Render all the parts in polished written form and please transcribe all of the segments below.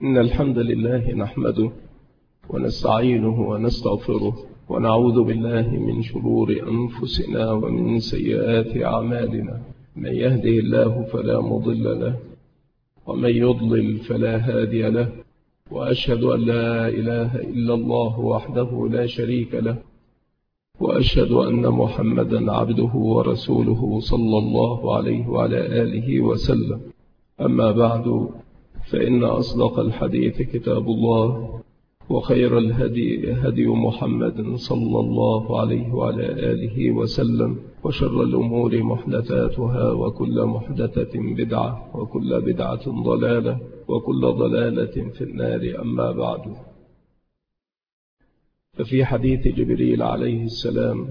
إن الحمد لله نحمده ونستعينه ونستغفره ونعوذ بالله من شرور أنفسنا ومن سيئات أعمالنا. من يهده الله فلا مضل له ومن يضلل فلا هادي له، وأشهد أن لا إله إلا الله وحده لا شريك له، وأشهد أن محمدا عبده ورسوله صلى الله عليه وعلى آله وسلم. أما بعد، فإن أصدق الحديث كتاب الله، وخير الهدي هدي محمد صلى الله عليه وعلى آله وسلم، وشر الأمور محدثاتها، وكل محدثة بدعة، وكل بدعة ضلالة، وكل ضلالة في النار. أما بعد، ففي حديث جبريل عليه السلام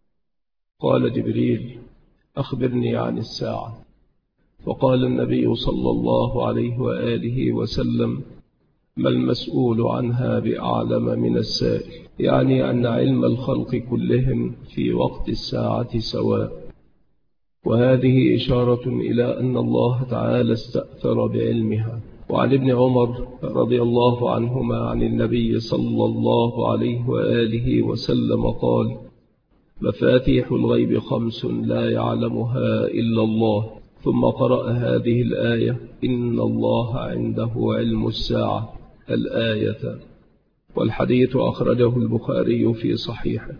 قال جبريل: أخبرني عن الساعة. فقال النبي صلى الله عليه وآله وسلم: ما المسؤول عنها بأعلم من السائل، يعني أن علم الخلق كلهم في وقت الساعة سواء. وهذه إشارة إلى أن الله تعالى استأثر بعلمها. وعن ابن عمر رضي الله عنهما عن النبي صلى الله عليه وآله وسلم قال: مفاتيح الغيب 5 لا يعلمها إلا الله. ثم قرأ هذه الآية: إن الله عنده علم الساعة، الآية. والحديث أخرجه البخاري في صحيحه.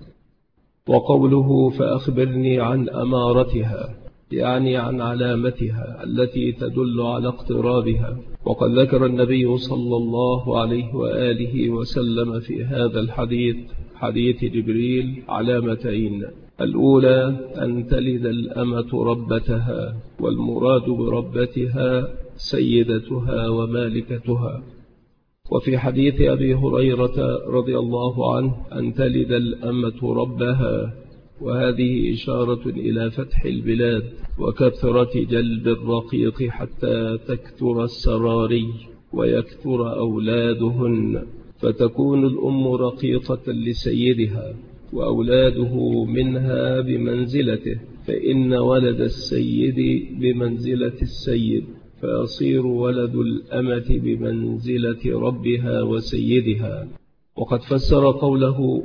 وقوله: فأخبرني عن أمارتها، يعني عن علامتها التي تدل على اقترابها. وقد ذكر النبي صلى الله عليه وآله وسلم في هذا الحديث، حديث جبريل، علامتين: الأولى أن تلد الأمة ربتها، والمراد بربتها سيدتها ومالكتها. وفي حديث أبي هريرة رضي الله عنه أن تلد الأمة ربها، وهذه إشارة إلى فتح البلاد وكثرة جلب الرقيق حتى تكثر السراري ويكثر أولادهن، فتكون الأم رقيقة لسيدها، وأولاده منها بمنزلته، فإن ولد السيد بمنزلة السيد، فيصير ولد الأمة بمنزلة ربها وسيدها. وقد فسر قوله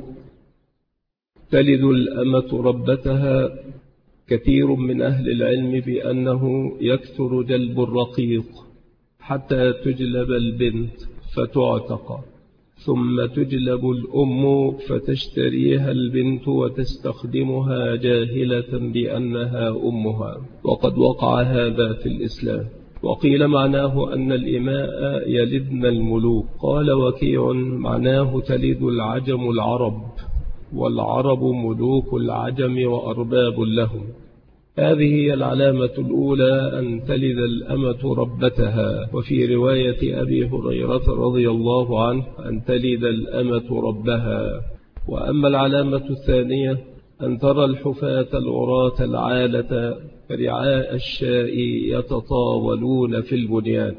تلد الأمة ربتها كثير من أهل العلم بأنه يكثر جلب الرقيق حتى تجلب البنت فتعتق، ثم تجلب الأم فتشتريها البنت وتستخدمها جاهلة بأنها أمها. وقد وقع هذا في الإسلام. وقيل معناه أن الإماء يلدن الملوك. قال وكيع: معناه تلد العجم العرب، والعرب ملوك العجم وأرباب لهم. هذه هي العلامة الأولى، أن تلد الأمة ربتها. وفي رواية أبي هريرة رضي الله عنه أن تلد الأمة ربها. وأما العلامة الثانية أن ترى الحفاة العراة العالة رعاء الشاء يتطاولون في البنيان.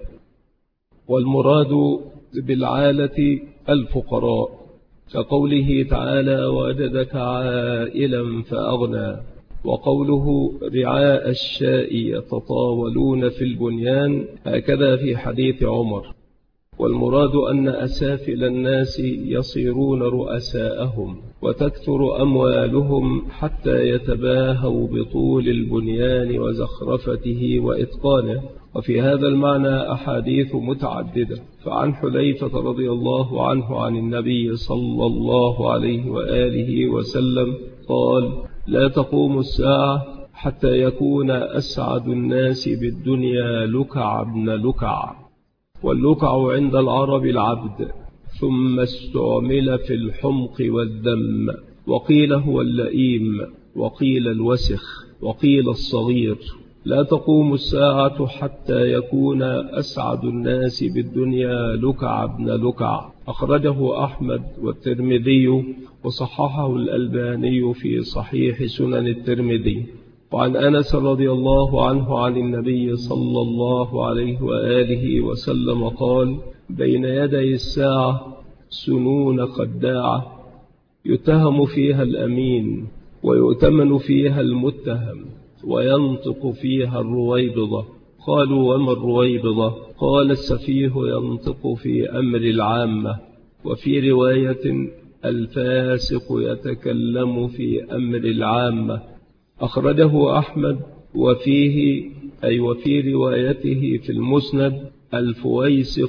والمراد بالعالة الفقراء، كقوله تعالى: وجدك عائلا فأغنى. وقوله رعاء الشاء يتطاولون في البنيان هكذا في حديث عمر. والمراد أن أسافل الناس يصيرون رؤساءهم، وتكثر أموالهم حتى يتباهوا بطول البنيان وزخرفته وإتقانه. وفي هذا المعنى أحاديث متعددة. فعن حذيفة رضي الله عنه عن النبي صلى الله عليه وآله وسلم قال: لا تقوم الساعة حتى يكون أسعد الناس بالدنيا لكع ابن لكع. واللكع عند العرب العبد، ثم استعمل في الحمق والذم، وقيل هو اللئيم، وقيل الوسخ، وقيل الصغير. لا تقوم الساعة حتى يكون أسعد الناس بالدنيا لكع ابن لكع. أخرجه أحمد والترمذي، وصححه الألباني في صحيح سنن الترمذي. وعن أنس رضي الله عنه عن النبي صلى الله عليه وآله وسلم قال: بين يدي الساعة سنون خداعة، يتهم فيها الأمين، ويؤتمن فيها المتهم، وينطق فيها الرويبضة، قالوا وما الرويبضة؟ قال السفيه ينطق في أمر العامة، وفي رواية الفاسق يتكلم في أمر العامة. أخرجه أحمد وفي روايته في المسند الفويسق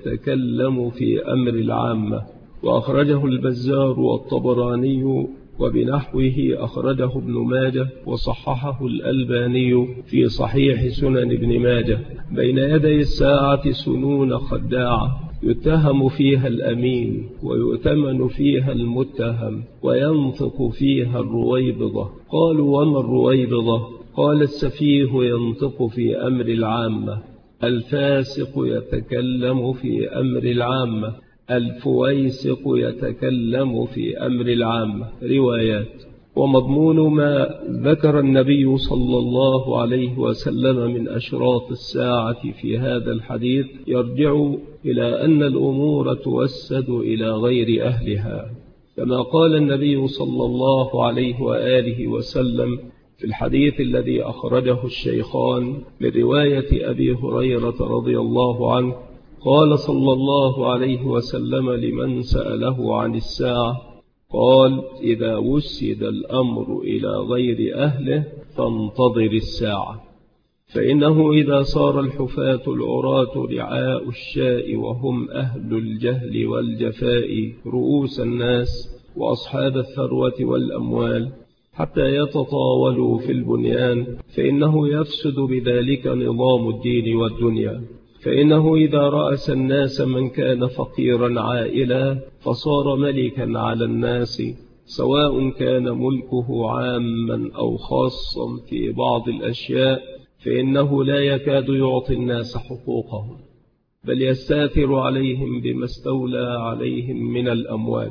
يتكلم في أمر العامة. وأخرجه البزار والطبراني وبنحوه أخرجه ابن ماجه وصححه الألباني في صحيح سنن ابن ماجه. بين يدي الساعة سنون خداعة يتهم فيها الأمين ويؤتمن فيها المتهم وينطق فيها الرويبضة. قالوا وما الرويبضة؟ قال السفيه ينطق في أمر العامة، الفاسق يتكلم في أمر العامة، الفويسق يتكلم في أمر العامة. روايات. ومضمون ما ذكر النبي صلى الله عليه وسلم من أشراط الساعة في هذا الحديث يرجع إلى أن الأمور توسد إلى غير أهلها، كما قال النبي صلى الله عليه وآله وسلم في الحديث الذي أخرجه الشيخان من رواية أبي هريرة رضي الله عنه قال صلى الله عليه وسلم لمن سأله عن الساعة، قال إذا وسد الأمر إلى غير أهله فانتظر الساعة، فإنه إذا صار الحفاة العراة رعاء الشاء وهم أهل الجهل والجفاء رؤوس الناس وأصحاب الثروة والأموال حتى يتطاولوا في البنيان، فإنه يفسد بذلك نظام الدين والدنيا. فإنه إذا رأس الناس من كان فقيرا عائلا فصار ملكا على الناس، سواء كان ملكه عاما أو خاصا في بعض الأشياء، فإنه لا يكاد يعطي الناس حقوقهم، بل يستاثر عليهم بما استولى عليهم من الأموال.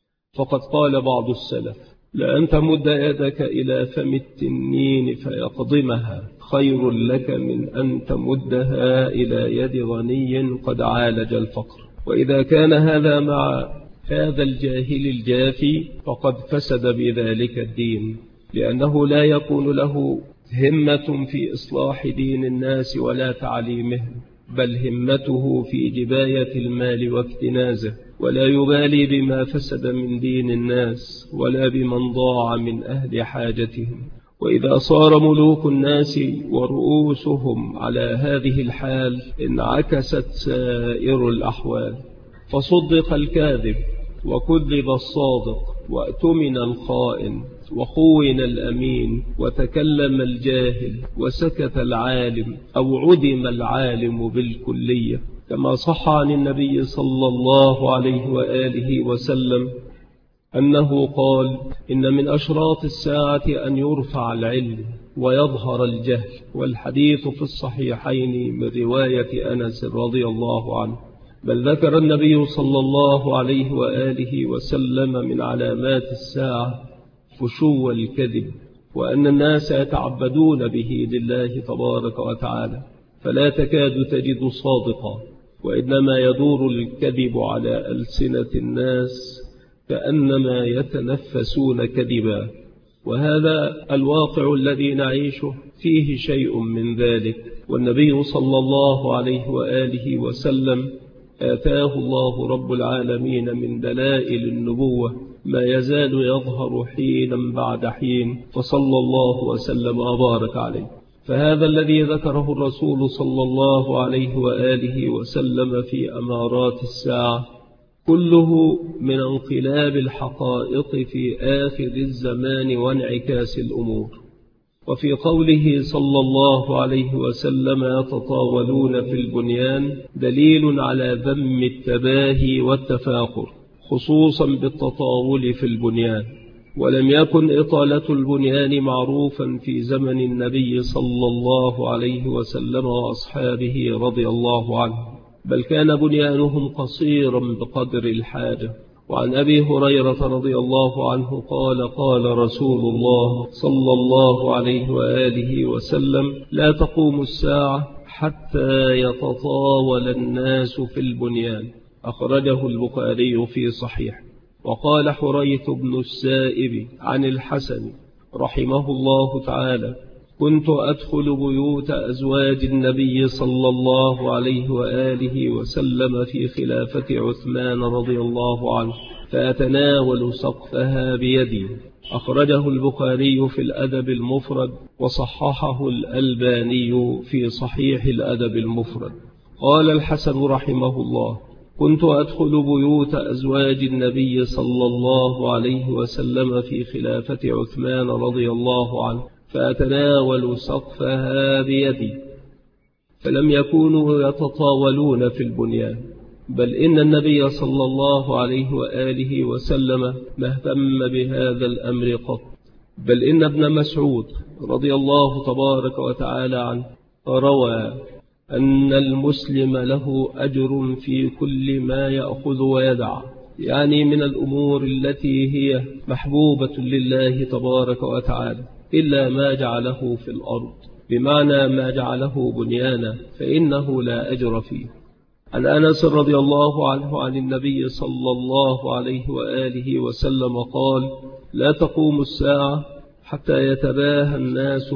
فقد قال بعض السلف: لأن تمد يدك إلى فم التنين فيقضمها خير لك من أن تمدها إلى يد غني قد عالج الفقر. وإذا كان هذا مع هذا الجاهل الجافي فقد فسد بذلك الدين، لأنه لا يكون له همة في إصلاح دين الناس ولا تعليمهم، بل همته في جباية المال واكتنازه، ولا يبالي بما فسد من دين الناس ولا بمن ضاع من أهل حاجتهم. وإذا صار ملوك الناس ورؤوسهم على هذه الحال انعكست سائر الأحوال، فصدق الكاذب وكذب الصادق وأتمن الخائن وخون الأمين وتكلم الجاهل وسكت العالم أو عدم العالم بالكلية، كما صح عن النبي صلى الله عليه وآله وسلم أنه قال: إن من أشراط الساعة أن يرفع العلم ويظهر الجهل. والحديث في الصحيحين من رواية أنس رضي الله عنه. بل ذكر النبي صلى الله عليه وآله وسلم من علامات الساعة فشو الكذب، وأن الناس يتعبدون به لله تبارك وتعالى، فلا تكاد تجد صادقا، وإنما يدور الكذب على ألسنة الناس كأنما يتنفسون كذبا. وهذا الواقع الذي نعيشه فيه شيء من ذلك، والنبي صلى الله عليه وآله وسلم آتاه الله رب العالمين من دلائل النبوة ما يزال يظهر حينا بعد حين، فصلى الله وسلم وبارك عليه. فهذا الذي ذكره الرسول صلى الله عليه وآله وسلم في أمارات الساعة كله من انقلاب الحقائق في آخر الزمان وانعكاس الأمور. وفي قوله صلى الله عليه وسلم يتطاولون في البنيان دليل على ذم التباهي والتفاخر، خصوصا بالتطاول في البنيان. ولم يكن إطالة البنيان معروفا في زمن النبي صلى الله عليه وسلم وأصحابه رضي الله عنه، بل كان بنيانهم قصيرا بقدر الحاجة. وعن أبي هريرة رضي الله عنه قال: قال رسول الله صلى الله عليه وآله وسلم: لا تقوم الساعة حتى يتطاول الناس في البنيان. أخرجه البخاري في صحيح. وقال حريث بن السائب عن الحسن رحمه الله تعالى: كنت أدخل بيوت أزواج النبي صلى الله عليه وآله وسلم في خلافة عثمان رضي الله عنه فأتناول سقفها بيدي. أخرجه البخاري في الأدب المفرد وصححه الألباني في صحيح الأدب المفرد. قال الحسن رحمه الله: كنت أدخل بيوت أزواج النبي صلى الله عليه وسلم في خلافة عثمان رضي الله عنه فأتناول سقفها بيدي، فلم يكونوا يتطاولون في البنيان، بل إن النبي صلى الله عليه وآله وسلم ما اهتم بهذا الأمر قط، بل إن ابن مسعود رضي الله تبارك وتعالى عنه روى أن المسلم له أجر في كل ما يأخذ ويدع، يعني من الأمور التي هي محبوبة لله تبارك وتعالى، إلا ما جعله في الأرض، بمعنى ما جعله بنيانا فإنه لا أجر فيه. عن أنس رضي الله عنه عن النبي صلى الله عليه وآله وسلم قال: لا تقوم الساعة حتى يتباهى الناس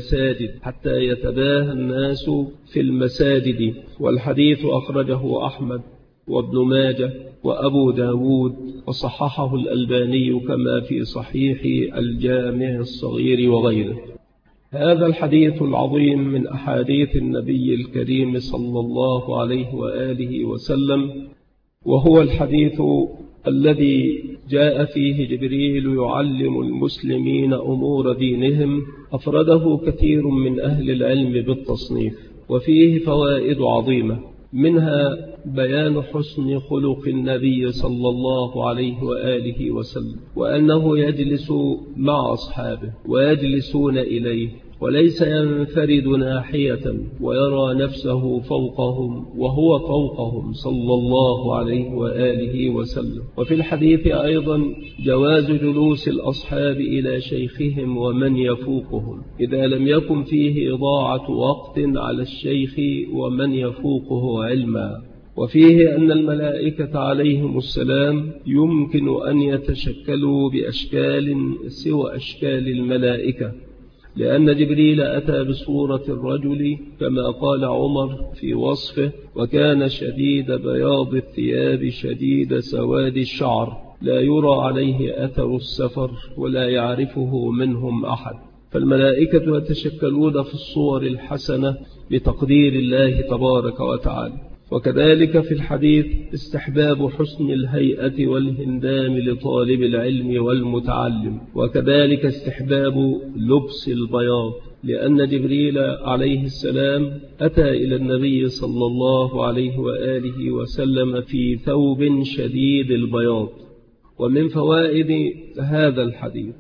في المساجد. والحديث أخرجه أحمد وابن ماجه وأبو داود وصححه الألباني كما في صحيح الجامع الصغير وغيره. هذا الحديث العظيم من أحاديث النبي الكريم صلى الله عليه وآله وسلم، وهو الحديث الذي جاء فيه جبريل يعلم المسلمين أمور دينهم، أفرده كثير من أهل العلم بالتصنيف، وفيه فوائد عظيمة، منها بيان حسن خلق النبي صلى الله عليه وآله وسلم، وأنه يجلس مع أصحابه ويجلسون إليه، وليس ينفرد ناحية ويرى نفسه فوقهم وهو فوقهم صلى الله عليه وآله وسلم. وفي الحديث أيضا جواز جلوس الأصحاب إلى شيخهم ومن يفوقهم إذا لم يكن فيه إضاعة وقت على الشيخ ومن يفوقه علما. وفيه أن الملائكة عليهم السلام يمكن أن يتشكلوا بأشكال سوى أشكال الملائكة، لأن جبريل أتى بصورة الرجل كما قال عمر في وصفه: وكان شديد بياض الثياب شديد سواد الشعر، لا يرى عليه أثر السفر ولا يعرفه منهم أحد. فالملائكة يتشكلون في الصور الحسنة بتقدير الله تبارك وتعالى. وكذلك في الحديث استحباب حسن الهيئة والهندام لطالب العلم والمتعلم، وكذلك استحباب لبس البياض، لأن جبريل عليه السلام أتى إلى النبي صلى الله عليه وآله وسلم في ثوب شديد البياض. ومن فوائد هذا الحديث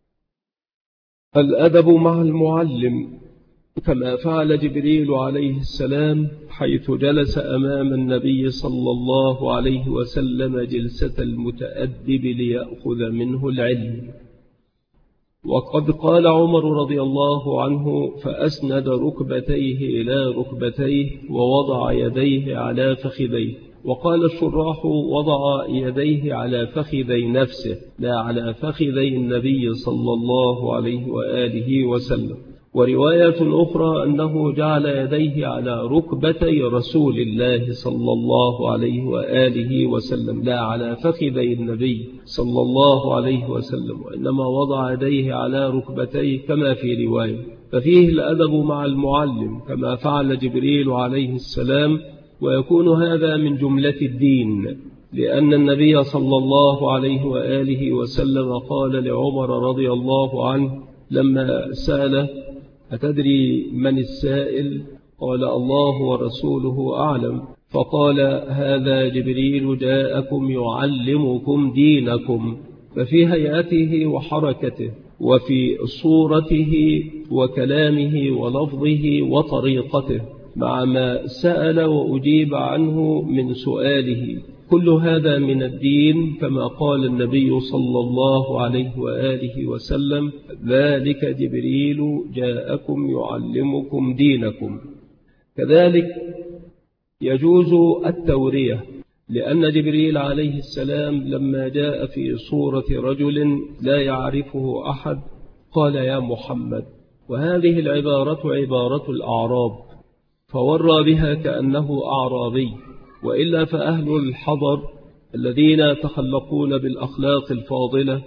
الأدب مع المعلم، كما فعل جبريل عليه السلام حيث جلس أمام النبي صلى الله عليه وسلم جلسة المتأدب ليأخذ منه العلم. وقد قال عمر رضي الله عنه: فأسند ركبتيه إلى ركبتيه ووضع يديه على فخذيه. وقال الشراح: وضع يديه على فخذي نفسه لا على فخذي النبي صلى الله عليه وآله وسلم. ورواية أخرى أنه جعل يديه على ركبتي رسول الله صلى الله عليه وآله وسلم لا على فخذي النبي صلى الله عليه وسلم، وإنما وضع يديه على ركبتيه كما في رواية. ففيه الأدب مع المعلم كما فعل جبريل عليه السلام، ويكون هذا من جملة الدين، لأن النبي صلى الله عليه وآله وسلم قال لعمر رضي الله عنه لما سأله: أتدري من السائل؟ قال: الله ورسوله أعلم. فقال: هذا جبريل جاءكم يعلمكم دينكم. ففي هيئته وحركته وفي صورته وكلامه ولفظه وطريقته مع ما سأل وأجيب عنه من سؤاله، كل هذا من الدين، كما قال النبي صلى الله عليه وآله وسلم: ذلك جبريل جاءكم يعلمكم دينكم. كذلك يجوز التورية، لأن جبريل عليه السلام لما جاء في صورة رجل لا يعرفه أحد قال: يا محمد، وهذه العبارة عبارة الأعراب، فورى بها كأنه أعرابي، وإلا فأهل الحضر الذين يتخلقون بالأخلاق الفاضلة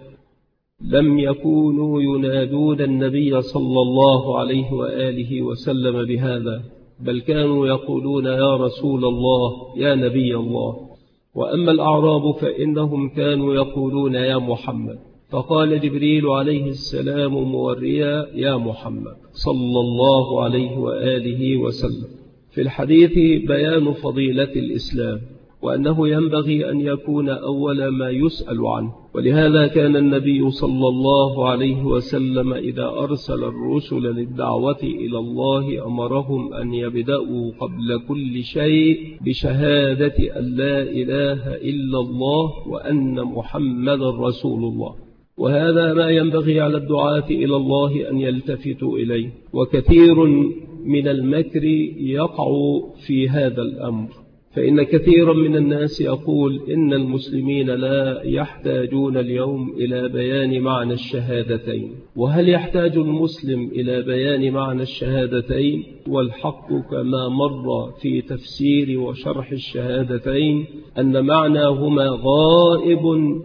لم يكونوا ينادون النبي صلى الله عليه وآله وسلم بهذا، بل كانوا يقولون يا رسول الله يا نبي الله. وأما الأعراب فإنهم كانوا يقولون يا محمد، فقال جبريل عليه السلام موريا يا محمد صلى الله عليه وآله وسلم. في الحديث بيان فضيلة الإسلام، وأنه ينبغي أن يكون أول ما يسأل عنه، ولهذا كان النبي صلى الله عليه وسلم إذا أرسل الرسل للدعوة إلى الله أمرهم أن يبدأوا قبل كل شيء بشهادة أن لا إله إلا الله وأن محمد رسول الله. وهذا ما ينبغي على الدعاة إلى الله أن يلتفتوا إليه، وكثير من المكر يقع في هذا الأمر، فإن كثيرا من الناس يقول إن المسلمين لا يحتاجون اليوم إلى بيان معنى الشهادتين. وهل يحتاج المسلم إلى بيان معنى الشهادتين؟ والحق كما مر في تفسير وشرح الشهادتين أن معناهما غائب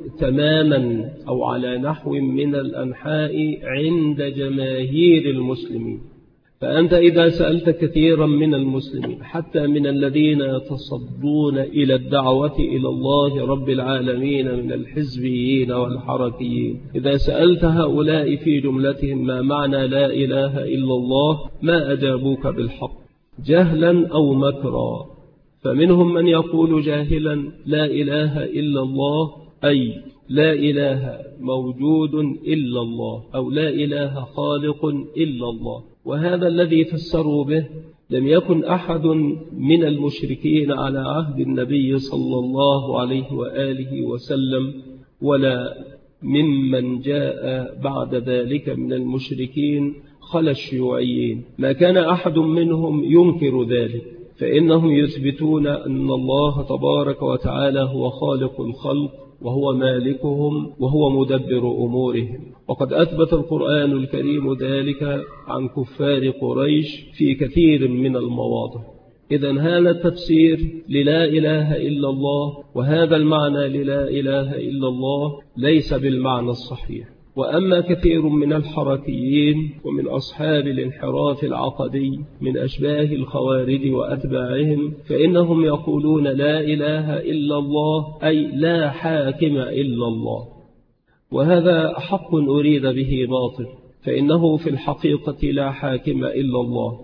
تماما أو على نحو من الأنحاء عند جماهير المسلمين. فأنت إذا سألت كثيرا من المسلمين حتى من الذين يتصدون إلى الدعوة إلى الله رب العالمين من الحزبيين والحركيين، إذا سألت هؤلاء في جملتهم ما معنى لا إله إلا الله ما أجابوك بالحق جهلا أو مكرا. فمنهم من يقول جاهلا لا إله إلا الله أي لا إله موجود إلا الله، أو لا إله خالق إلا الله. وهذا الذي فسروا به لم يكن أحد من المشركين على عهد النبي صلى الله عليه وآله وسلم ولا ممن جاء بعد ذلك من المشركين خلا الشيوعيين، ما كان أحد منهم ينكر ذلك، فإنهم يثبتون أن الله تبارك وتعالى هو خالق الخلق وهو مالكهم وهو مدبر أمورهم. وقد أثبت القرآن الكريم ذلك عن كفار قريش في كثير من المواضع. إذن هذا التفسير للا إله إلا الله وهذا المعنى للا إله إلا الله ليس بالمعنى الصحيح. وأما كثير من الحركيين ومن أصحاب الانحراف العقدي من أشباه الخوارج وأتباعهم فإنهم يقولون لا إله إلا الله أي لا حاكم إلا الله، وهذا حق أريد به باطل، فإنه في الحقيقة لا حاكم إلا الله،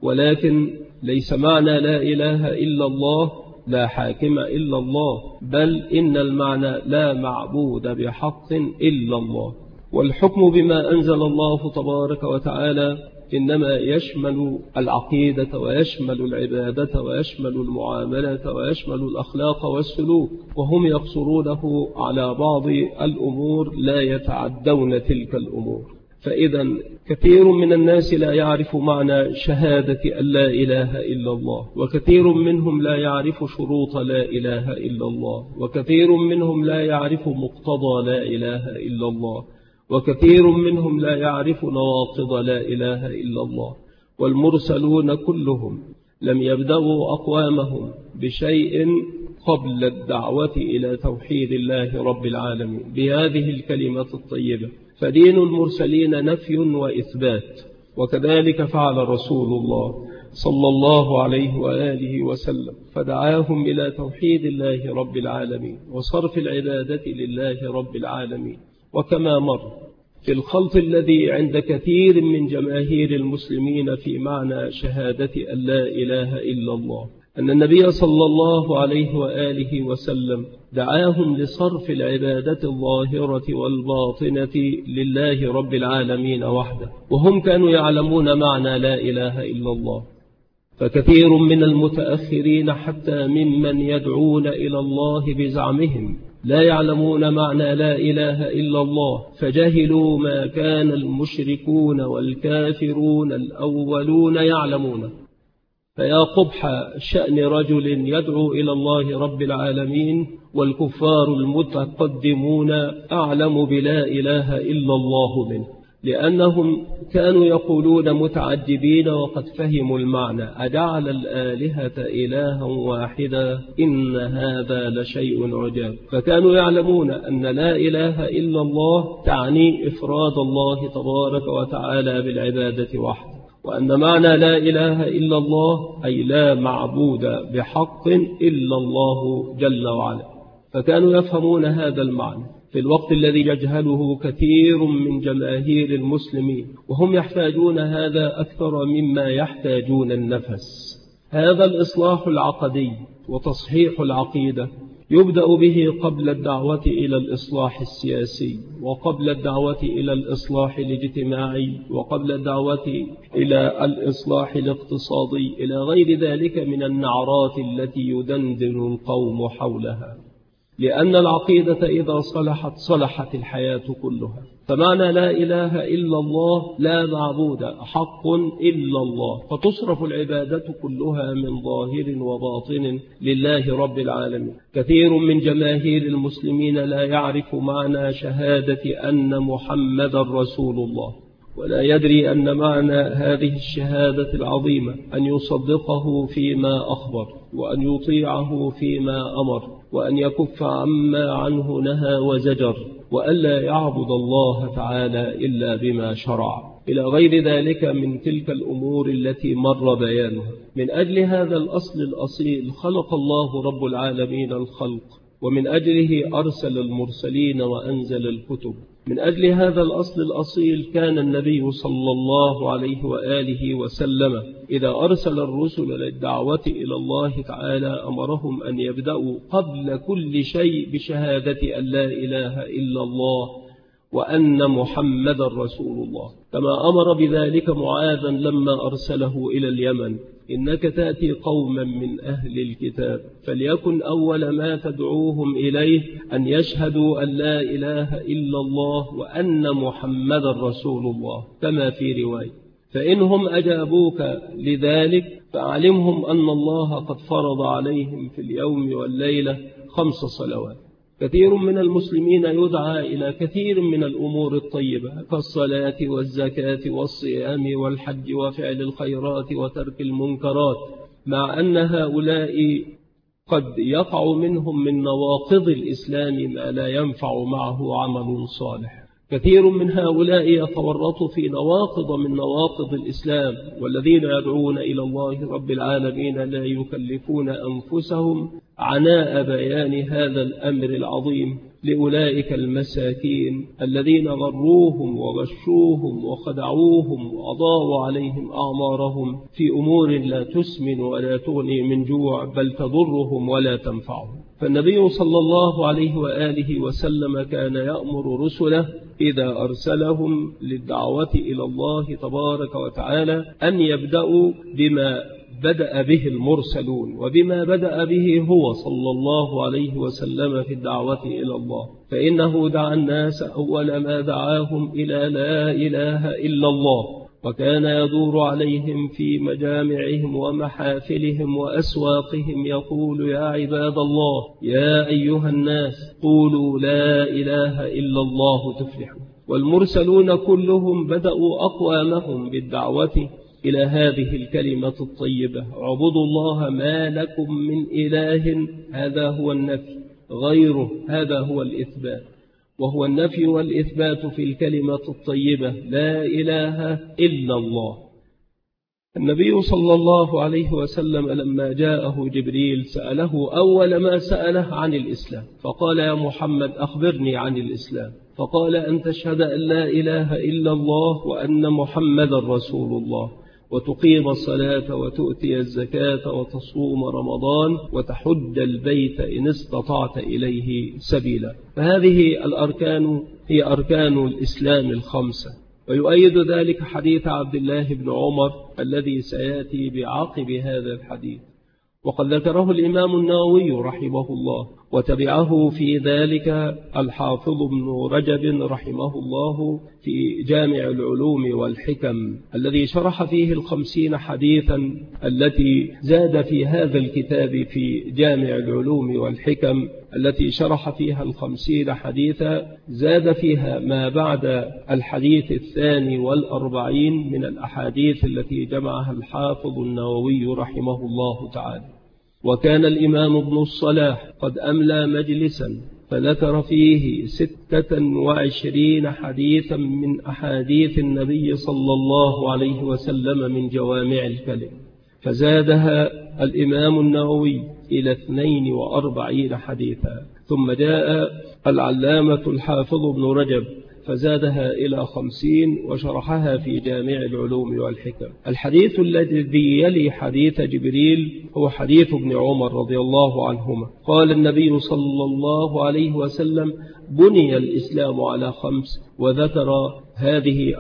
ولكن ليس معنى لا إله إلا الله لا حاكم إلا الله، بل إن المعنى لا معبود بحق إلا الله. والحكم بما أنزل الله تبارك وتعالى إنما يشمل العقيدة ويشمل العبادة ويشمل المعاملة ويشمل الأخلاق والسلوك، وهم يقصرونه على بعض الأمور لا يتعدون تلك الأمور. فإذا كثير من الناس لا يعرف معنى شهادة أن لا إله إلا الله، وكثير منهم لا يعرف شروط لا إله إلا الله، وكثير منهم لا يعرف مقتضى لا إله إلا الله، وكثير منهم لا يعرف نواقض لا إله إلا الله. والمرسلون كلهم لم يبدأوا أقوامهم بشيء قبل الدعوة إلى توحيد الله رب العالمين بهذه الكلمة الطيبة، فدين المرسلين نفي وإثبات. وكذلك فعل رسول الله صلى الله عليه وآله وسلم، فدعاهم إلى توحيد الله رب العالمين وصرف العبادة لله رب العالمين. وكما مر في الخلط الذي عند كثير من جماهير المسلمين في معنى شهادة أن لا إله إلا الله أن النبي صلى الله عليه وآله وسلم دعاهم لصرف العبادة الظاهرة والباطنة لله رب العالمين وحده، وهم كانوا يعلمون معنى لا إله إلا الله. فكثير من المتأخرين حتى ممن يدعون إلى الله بزعمهم لا يعلمون معنى لا إله إلا الله، فجهلوا ما كان المشركون والكافرون الأولون يعلمون. فيا قبح شأن رجل يدعو إلى الله رب العالمين والكفار المتقدمون أعلم بلا إله إلا الله منه. لأنهم كانوا يقولون متعجبين وقد فهموا المعنى: أجعل الآلهة إلها واحدا إن هذا لشيء عجاب. فكانوا يعلمون أن لا إله إلا الله تعني إفراد الله تبارك وتعالى بالعبادة وحده، وأن معنى لا إله إلا الله أي لا معبود بحق إلا الله جل وعلا. فكانوا يفهمون هذا المعنى في الوقت الذي يجهله كثير من جماهير المسلمين، وهم يحتاجون هذا أكثر مما يحتاجون النفس. هذا الإصلاح العقدي وتصحيح العقيدة يبدأ به قبل الدعوة إلى الإصلاح السياسي، وقبل الدعوة إلى الإصلاح الاجتماعي، وقبل الدعوة إلى الإصلاح الاقتصادي، إلى غير ذلك من النعرات التي يدندن القوم حولها. لأن العقيدة إذا صلحت صلحت الحياة كلها. فمعنى لا إله إلا الله لا معبود حق إلا الله، فتصرف العبادة كلها من ظاهر وباطن لله رب العالمين. كثير من جماهير المسلمين لا يعرف معنى شهادة أن محمد رسول الله، ولا يدري أن معنى هذه الشهادة العظيمة أن يصدقه فيما أخبر، وأن يطيعه فيما أمر، وأن يكف عما عنه نهى وزجر، وألا يعبد الله تعالى إلا بما شرع، إلى غير ذلك من تلك الأمور التي مر بيانها. من أجل هذا الأصل الأصيل خلق الله رب العالمين الخلق، ومن أجله أرسل المرسلين وأنزل الكتب. من أجل هذا الأصل الأصيل كان النبي صلى الله عليه وآله وسلم إذا أرسل الرسل للدعوة إلى الله تعالى أمرهم أن يبدأوا قبل كل شيء بشهادة أن لا إله إلا الله وأن محمد رسول الله، كما أمر بذلك معاذا لما أرسله إلى اليمن: إنك تأتي قوما من أهل الكتاب فليكن أول ما تدعوهم إليه أن يشهدوا أن لا إله إلا الله وأن محمد رسول الله، كما في رواية: فإنهم أجابوك لذلك فأعلمهم أن الله قد فرض عليهم في اليوم والليلة 5 صلوات. كثير من المسلمين يدعى إلى كثير من الأمور الطيبة كالصلاة والزكاة والصيام والحج وفعل الخيرات وترك المنكرات، مع أن هؤلاء قد يقع منهم من نواقض الإسلام ما لا ينفع معه عمل صالح. كثير من هؤلاء يتورط في نواقض من نواقض الإسلام، والذين يدعون إلى الله رب العالمين لا يكلفون أنفسهم عناء بيان هذا الأمر العظيم لأولئك المساكين الذين غروهم وغشوهم وخدعوهم وأضاعوا عليهم أعمارهم في أمور لا تسمن ولا تغني من جوع بل تضرهم ولا تنفعهم. فالنبي صلى الله عليه وآله وسلم كان يأمر رسله إذا أرسلهم للدعوة إلى الله تبارك وتعالى أن يبدأوا بما بدأ به المرسلون وبما بدأ به هو صلى الله عليه وسلم في الدعوة إلى الله، فإنه دعا الناس أول ما دعاهم إلى لا إله إلا الله، وكان يدور عليهم في مجامعهم ومحافلهم وأسواقهم يقول: يا عباد الله، يا أيها الناس، قولوا لا إله إلا الله تفلحوا. والمرسلون كلهم بدأوا أقوامهم بالدعوة إلى هذه الكلمة الطيبة: اعبدوا الله ما لكم من إله. هذا هو النفي، غيره هذا هو الإثبات، وهو النفي والإثبات في الكلمة الطيبة لا إله إلا الله. النبي صلى الله عليه وسلم لما جاءه جبريل سأله أول ما سأله عن الإسلام، فقال: يا محمد أخبرني عن الإسلام. فقال: أن تشهد أن لا إله إلا الله وأن محمد رسول الله، وتقيم الصلاة وتؤتي الزكاة وتصوم رمضان وتحج البيت إن استطعت إليه سبيلا. فهذه الأركان هي أركان الإسلام 5، ويؤيد ذلك حديث عبد الله بن عمر الذي سيأتي بعقب هذا الحديث، وقد ذكره الإمام النووي رحمه الله وتبعه في ذلك الحافظ ابن رجب رحمه الله في جامع العلوم والحكم الذي شرح فيه 50 حديثا التي زاد في هذا الكتاب في جامع العلوم والحكم التي شرح فيها 50 حديثا، زاد فيها ما بعد الحديث 42 من الأحاديث التي جمعها الحافظ النووي رحمه الله تعالى. وكان الإمام ابن الصلاح قد أملى مجلسا فذكر فيه 26 حديثا من أحاديث النبي صلى الله عليه وسلم من جوامع الكلم، فزادها الإمام النووي إلى 42 حديثا. ثم جاء العلامة الحافظ ابن رجب فزادها إلى 50 وشرحها في جامع العلوم والحكم. الحديث الذي يلي حديث جبريل هو حديث ابن عمر رضي الله عنهما. قال النبي صلى الله عليه وسلم: بني الإسلام على 5، وذكر هذه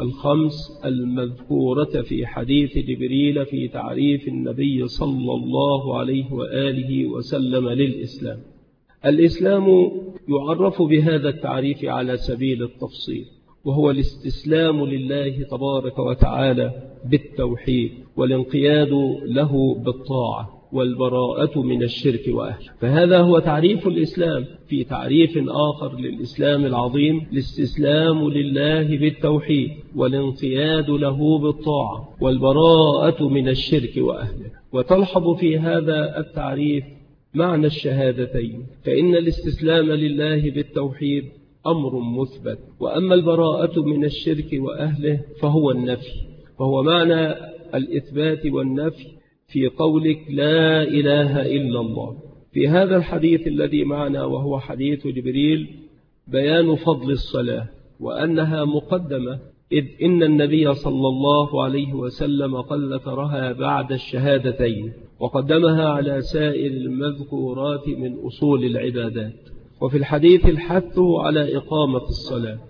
5 المذكورة في حديث جبريل في تعريف النبي صلى الله عليه وآله وسلم للإسلام. الإسلام يعرف بهذا التعريف على سبيل التفصيل، وهو الاستسلام لله تبارك وتعالى بالتوحيد، والانقياد له بالطاعة، والبراءة من الشرك وأهله. فهذا هو تعريف الإسلام. في تعريف آخر للإسلام العظيم: الاستسلام لله بالتوحيد، والانقياد له بالطاعة، والبراءة من الشرك وأهله. وتلحظ في هذا التعريف معنى الشهادتين، فإن الاستسلام لله بالتوحيد أمر مثبت، وأما البراءة من الشرك وأهله فهو النفي، وهو معنى الإثبات والنفي في قولك لا إله إلا الله. في هذا الحديث الذي معنا وهو حديث جبريل بيان فضل الصلاة وأنها مقدمة، إذ إن النبي صلى الله عليه وسلم قد ذكرها بعد الشهادتين وقدمها على سائر المذكورات من أصول العبادات. وفي الحديث الحث على إقامة الصلاة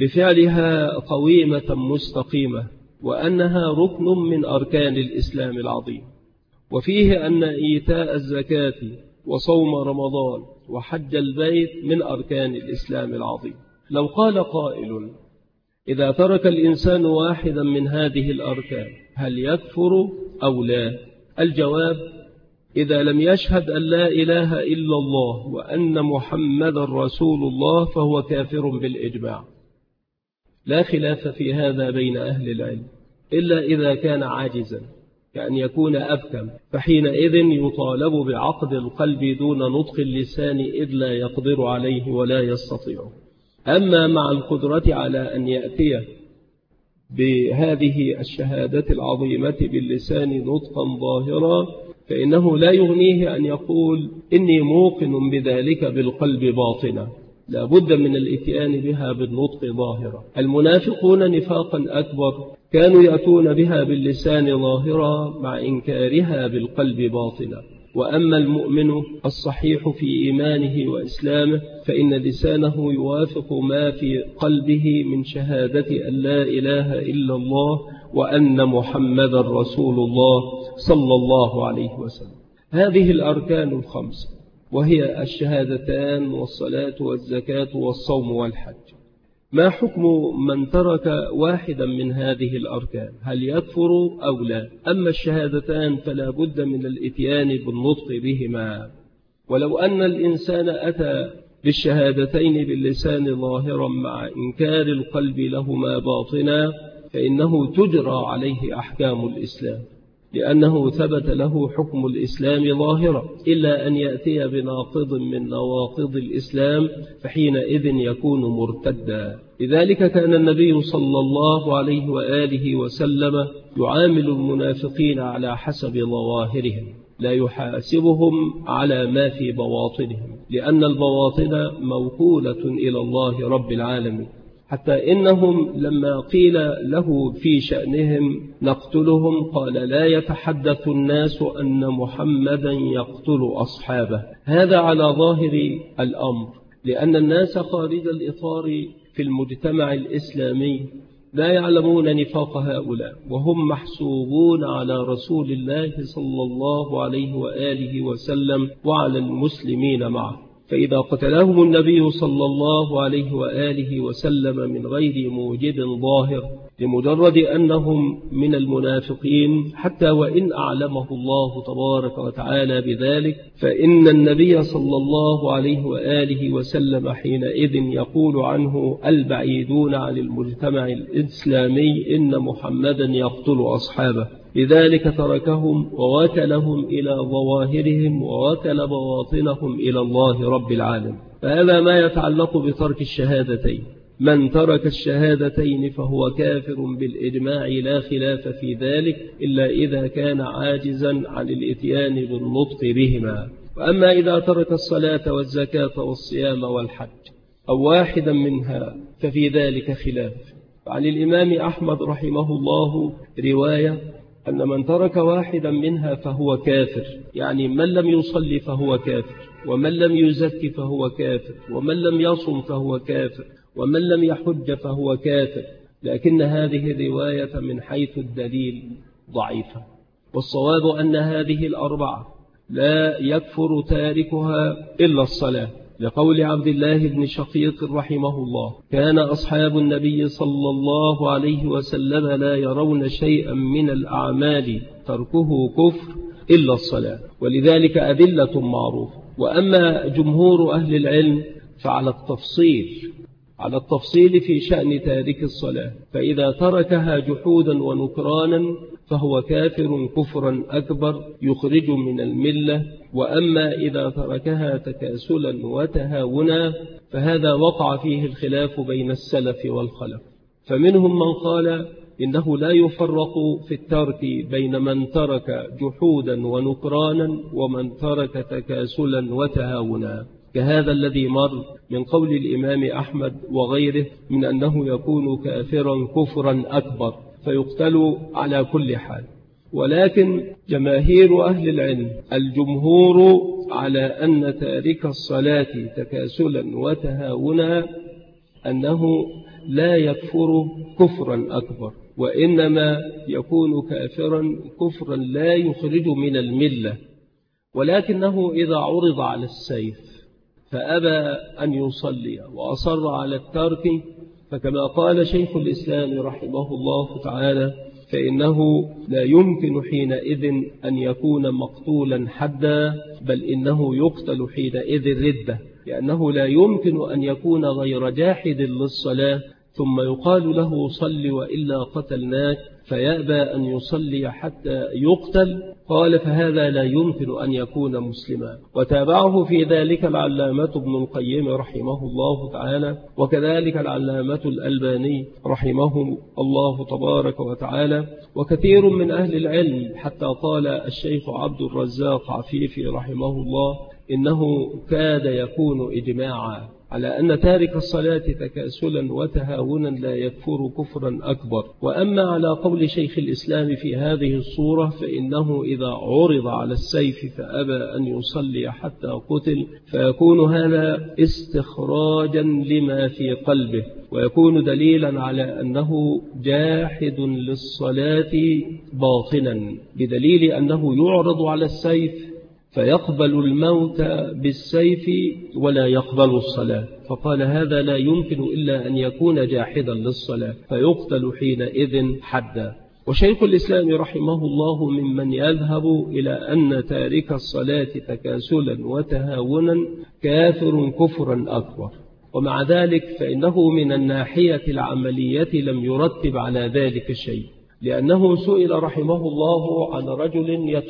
بفعلها قويمة مستقيمة، وأنها ركن من أركان الإسلام العظيم. وفيه أن إيتاء الزكاة وصوم رمضان وحج البيت من أركان الإسلام العظيم. لو قال قائل: إذا ترك الإنسان واحدا من هذه الأركان هل يكفر أو لا؟ الجواب: إذا لم يشهد أن لا إله إلا الله وأن محمد رسول الله فهو كافر بالإجماع، لا خلاف في هذا بين أهل العلم، إلا إذا كان عاجزا كأن يكون أبكم، فحينئذ يطالب بعقد القلب دون نطق اللسان إذ لا يقدر عليه ولا يستطيع. أما مع القدرة على أن يأتي بهذه الشهادة العظيمة باللسان نطقا ظاهرا فإنه لا يغنيه أن يقول إني موقن بذلك بالقلب باطنا، لا بد من الاتيان بها بالنطق ظاهرا. المنافقون نفاقا أكبر كانوا يأتون بها باللسان ظاهرا مع إنكارها بالقلب باطنا. وأما المؤمن الصحيح في إيمانه وإسلامه فإن لسانه يوافق ما في قلبه من شهادة أن لا إله إلا الله وأن محمد رسول الله صلى الله عليه وسلم. هذه الأركان 5 وهي الشهادتان والصلاة والزكاة والصوم والحج. ما حكم من ترك واحدا من هذه الأركان؟ هل يكفر أو لا؟ أما الشهادتان فلا بد من الإتيان بالنطق بهما. ولو أن الإنسان أتى بالشهادتين باللسان ظاهرا مع إنكار القلب لهما باطنا فإنه تجرى عليه أحكام الإسلام، لأنه ثبت له حكم الإسلام ظاهرا، إلا أن يأتي بناقض من نواقض الإسلام فحينئذ يكون مرتدا. لذلك كان النبي صلى الله عليه وآله وسلم يعامل المنافقين على حسب ظواهرهم، لا يحاسبهم على ما في بواطنهم، لأن البواطن موكولة إلى الله رب العالمين. حتى إنهم لما قيل له في شأنهم نقتلهم قال: لا يتحدث الناس أن محمدا يقتل أصحابه. هذا على ظاهر الأمر، لأن الناس خارج الإطار في المجتمع الإسلامي لا يعلمون نفاق هؤلاء، وهم محسوبون على رسول الله صلى الله عليه وآله وسلم وعلى المسلمين معه، فإذا قتلهم النبي صلى الله عليه وآله وسلم من غير موجب ظاهر لمجرد أنهم من المنافقين حتى وإن أعلمه الله تبارك وتعالى بذلك، فإن النبي صلى الله عليه وآله وسلم حينئذ يقول عنه البعيدون عن المجتمع الإسلامي إن محمدا يقتل أصحابه، لذلك تركهم ووكلهم إلى ظواهرهم ووكل بواطنهم إلى الله رب العالمين. فهذا ما يتعلق بترك الشهادتين. من ترك الشهادتين فهو كافر بالإجماع لا خلاف في ذلك إلا إذا كان عاجزا عن الإتيان بالنطق بهما. وأما إذا ترك الصلاة والزكاة والصيام والحج أو واحدا منها ففي ذلك خلاف. عن الإمام أحمد رحمه الله رواية أن من ترك واحدا منها فهو كافر، يعني من لم يصلي فهو كافر، ومن لم يزكي فهو كافر، ومن لم يصم فهو كافر، ومن لم يحج فهو كافر. لكن هذه الرواية من حيث الدليل ضعيفة، والصواب أن هذه الأربعة لا يكفر تاركها إلا الصلاة، لقول عبد الله بن شقيق رحمه الله كان أصحاب النبي صلى الله عليه وسلم لا يرون شيئا من الأعمال تركه كفر إلا الصلاة، ولذلك أدلة معروفة. وأما جمهور أهل العلم فعلى التفصيل في شأن تارك الصلاة، فإذا تركها جحودا ونكرانا فهو كافر كفرا أكبر يخرج من الملة. وأما إذا تركها تكاسلا وتهاونا فهذا وقع فيه الخلاف بين السلف والخلف، فمنهم من قال إنه لا يفرق في الترك بين من ترك جحودا ونكرانا ومن ترك تكاسلا وتهاونا، كهذا الذي مر من قول الإمام أحمد وغيره من أنه يكون كافرا كفرا أكبر فيقتل على كل حال. ولكن جماهير أهل العلم الجمهور على أن تارك الصلاة تكاسلا وتهاونا أنه لا يكفر كفرا أكبر، وإنما يكون كافرا كفرا لا يخرج من الملة، ولكنه إذا عرض على السيف فأبى أن يصلي وأصر على الترك، فكما قال شيخ الإسلام رحمه الله تعالى فإنه لا يمكن حينئذ أن يكون مقتولا حدا، بل إنه يقتل حينئذ ردة، لأنه لا يمكن أن يكون غير جاحد للصلاة ثم يقال له صل وإلا قتلناك فيأبى أن يصلي حتى يقتل. قال فهذا لا يمكن أن يكون مسلما. وتابعه في ذلك العلامة ابن القيم رحمه الله تعالى، وكذلك العلامة الألباني رحمه الله تبارك وتعالى، وكثير من أهل العلم، حتى قال الشيخ عبد الرزاق عفيفي رحمه الله إنه كاد يكون إجماعا على أن تارك الصلاة تكاسلا وتهاونا لا يكفر كفرا أكبر. وأما على قول شيخ الإسلام في هذه الصورة فإنه إذا عرض على السيف فأبى أن يصلي حتى قتل، فيكون هذا استخراجا لما في قلبه، ويكون دليلا على أنه جاحد للصلاة باطنا، بدليل أنه يعرض على السيف فيقبل الموت بالسيف ولا يقبل الصلاة، فقال هذا لا يمكن إلا أن يكون جاحدا للصلاة فيقتل حينئذ حدا. وشيخ الإسلام رحمه الله ممن يذهب إلى أن تارك الصلاة تكاسلا وتهاونا كافر كفرا أكبر، ومع ذلك فإنه من الناحية العملية لم يرتب على ذلك شيء، لأنه سئل رحمه الله عن رجل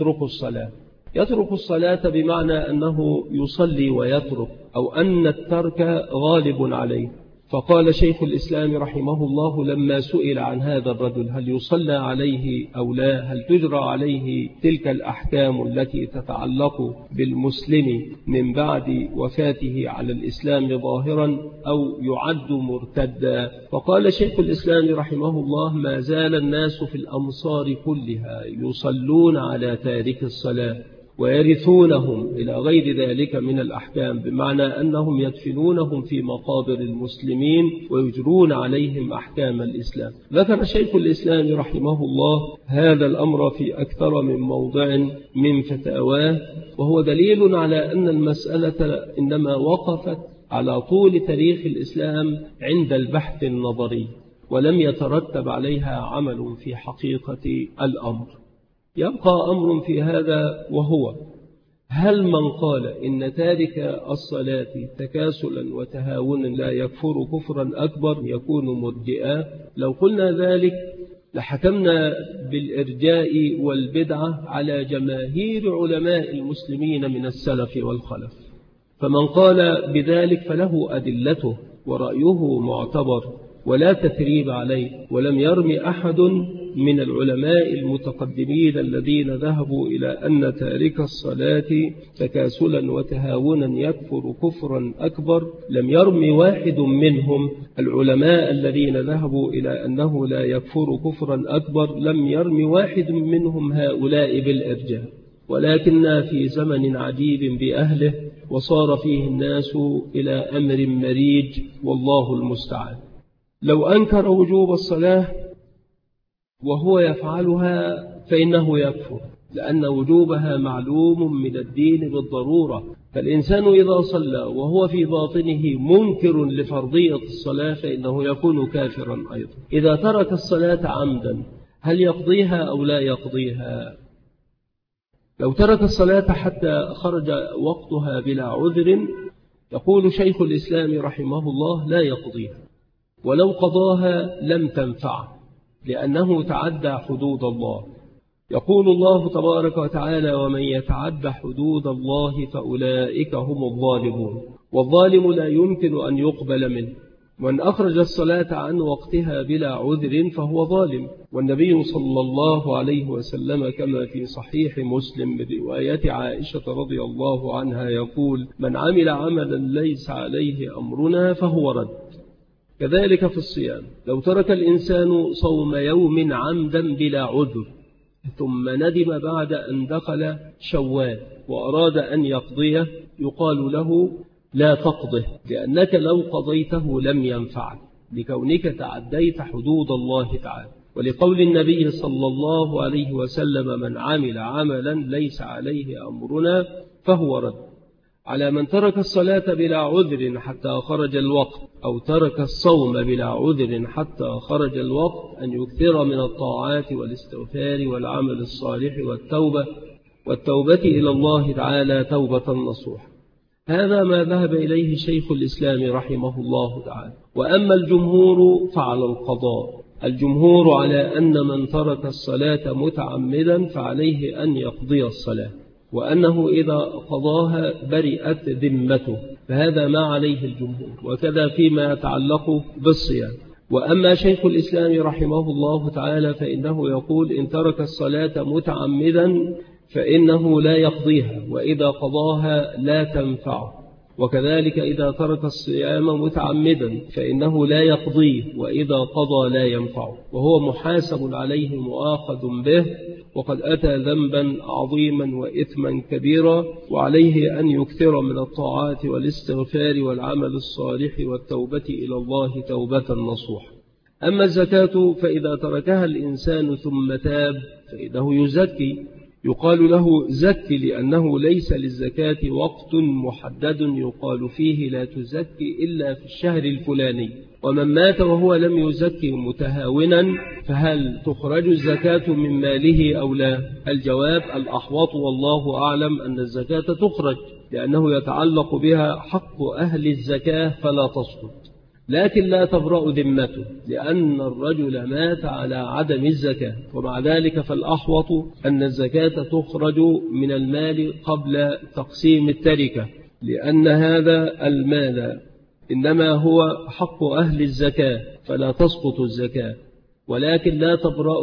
يترك الصلاة بمعنى أنه يصلي ويترك، أو أن الترك غالب عليه. فقال شيخ الإسلام رحمه الله لما سئل عن هذا الرجل هل يصلى عليه أو لا، هل تجرى عليه تلك الأحكام التي تتعلق بالمسلم من بعد وفاته على الإسلام ظاهرا أو يعد مرتدا، فقال شيخ الإسلام رحمه الله ما زال الناس في الأمصار كلها يصلون على تارك الصلاة، ويرثونهم إلى غير ذلك من الأحكام، بمعنى أنهم يدفنونهم في مقابر المسلمين ويجرون عليهم أحكام الإسلام. ذكر شيخ الإسلام رحمه الله هذا الأمر في أكثر من موضع من فتاواه، وهو دليل على أن المسألة إنما وقفت على طول تاريخ الإسلام عند البحث النظري، ولم يترتب عليها عمل في حقيقة الأمر. يبقى أمر في هذا، وهو هل من قال إن تارك الصلاة تكاسلا وتهاونا لا يكفر كفرا أكبر يكون مرجئا؟ لو قلنا ذلك لحكمنا بالإرجاء والبدعة على جماهير علماء المسلمين من السلف والخلف، فمن قال بذلك فله أدلته ورأيه معتبر ولا تثريب عليه، ولم يرم أحد من العلماء المتقدمين الذين ذهبوا إلى أن تارك الصلاة تكاسلا وتهاونا يكفر كفرا أكبر، لم يرم واحد منهم العلماء الذين ذهبوا إلى أنه لا يكفر كفرا أكبر، لم يرم واحد منهم هؤلاء بالإرجاء. ولكننا في زمن عجيب بأهله، وصار فيه الناس إلى أمر مريج، والله المستعان. لو أنكر وجوب الصلاة وهو يفعلها فإنه يكفر، لأن وجوبها معلوم من الدين بالضرورة، فالإنسان إذا صلى وهو في باطنه منكر لفرضية الصلاة فإنه يكون كافرا أيضا. إذا ترك الصلاة عمدا هل يقضيها أو لا يقضيها؟ لو ترك الصلاة حتى خرج وقتها بلا عذر، يقول شيخ الإسلام رحمه الله لا يقضيها، ولو قضاها لم تنفع لأنه تعدى حدود الله. يقول الله تبارك وتعالى ومن يتعدى حدود الله فأولئك هم الظالمون، والظالم لا يمكن أن يقبل منه. من أخرج الصلاة عن وقتها بلا عذر فهو ظالم. والنبي صلى الله عليه وسلم كما في صحيح مسلم من رواية عائشة رضي الله عنها يقول من عمل عملا ليس عليه أمرنا فهو رد. كذلك في الصيام، لو ترك الإنسان صوم يوم عمدا بلا عذر ثم ندم بعد أن دخل شوال وأراد أن يقضيه، يقال له لا تقضه، لأنك لو قضيته لم ينفعك لكونك تعديت حدود الله تعالى. ولقول النبي صلى الله عليه وسلم من عمل عملا ليس عليه أمرنا فهو رد. على من ترك الصلاة بلا عذر حتى خرج الوقت، أو ترك الصوم بلا عذر حتى خرج الوقت، أن يكثر من الطاعات والاستغفار والعمل الصالح والتوبة إلى الله تعالى توبة نصوحا. هذا ما ذهب إليه شيخ الإسلام رحمه الله تعالى. وأما الجمهور فعلى القضاء. الجمهور على أن من ترك الصلاة متعمدا فعليه أن يقضي الصلاة، وأنه إذا قضاها برئت ذمته، فهذا ما عليه الجمهور، وكذا فيما يتعلق بالصيام. وأما شيخ الإسلام رحمه الله تعالى فإنه يقول إن ترك الصلاة متعمدا فإنه لا يقضيها، وإذا قضاها لا تنفعه. وكذلك إذا ترك الصيام متعمدا فإنه لا يقضيه، وإذا قضى لا ينفعه، وهو محاسب عليه مؤاخذ به، وقد أتى ذنبا عظيما وإثما كبيرا، وعليه أن يكثر من الطاعات والاستغفار والعمل الصالح والتوبة إلى الله توبة نصوحا. أما الزكاة فإذا تركها الإنسان ثم تاب فإنه يزكي، يقال له زكي لأنه ليس للزكاة وقت محدد يقال فيه لا تزكي إلا في الشهر الفلاني. ومن مات وهو لم يزكي متهاونا فهل تخرج الزكاة من ماله أو لا؟ الجواب الأحوط والله أعلم أن الزكاة تخرج، لأنه يتعلق بها حق أهل الزكاة فلا تسقط، لكن لا تبرأ ذمته لأن الرجل مات على عدم الزكاة. ومع ذلك فالأحوط أن الزكاة تخرج من المال قبل تقسيم التركة، لأن هذا المال إنما هو حق أهل الزكاة فلا تسقط الزكاة، ولكن لا تبرأ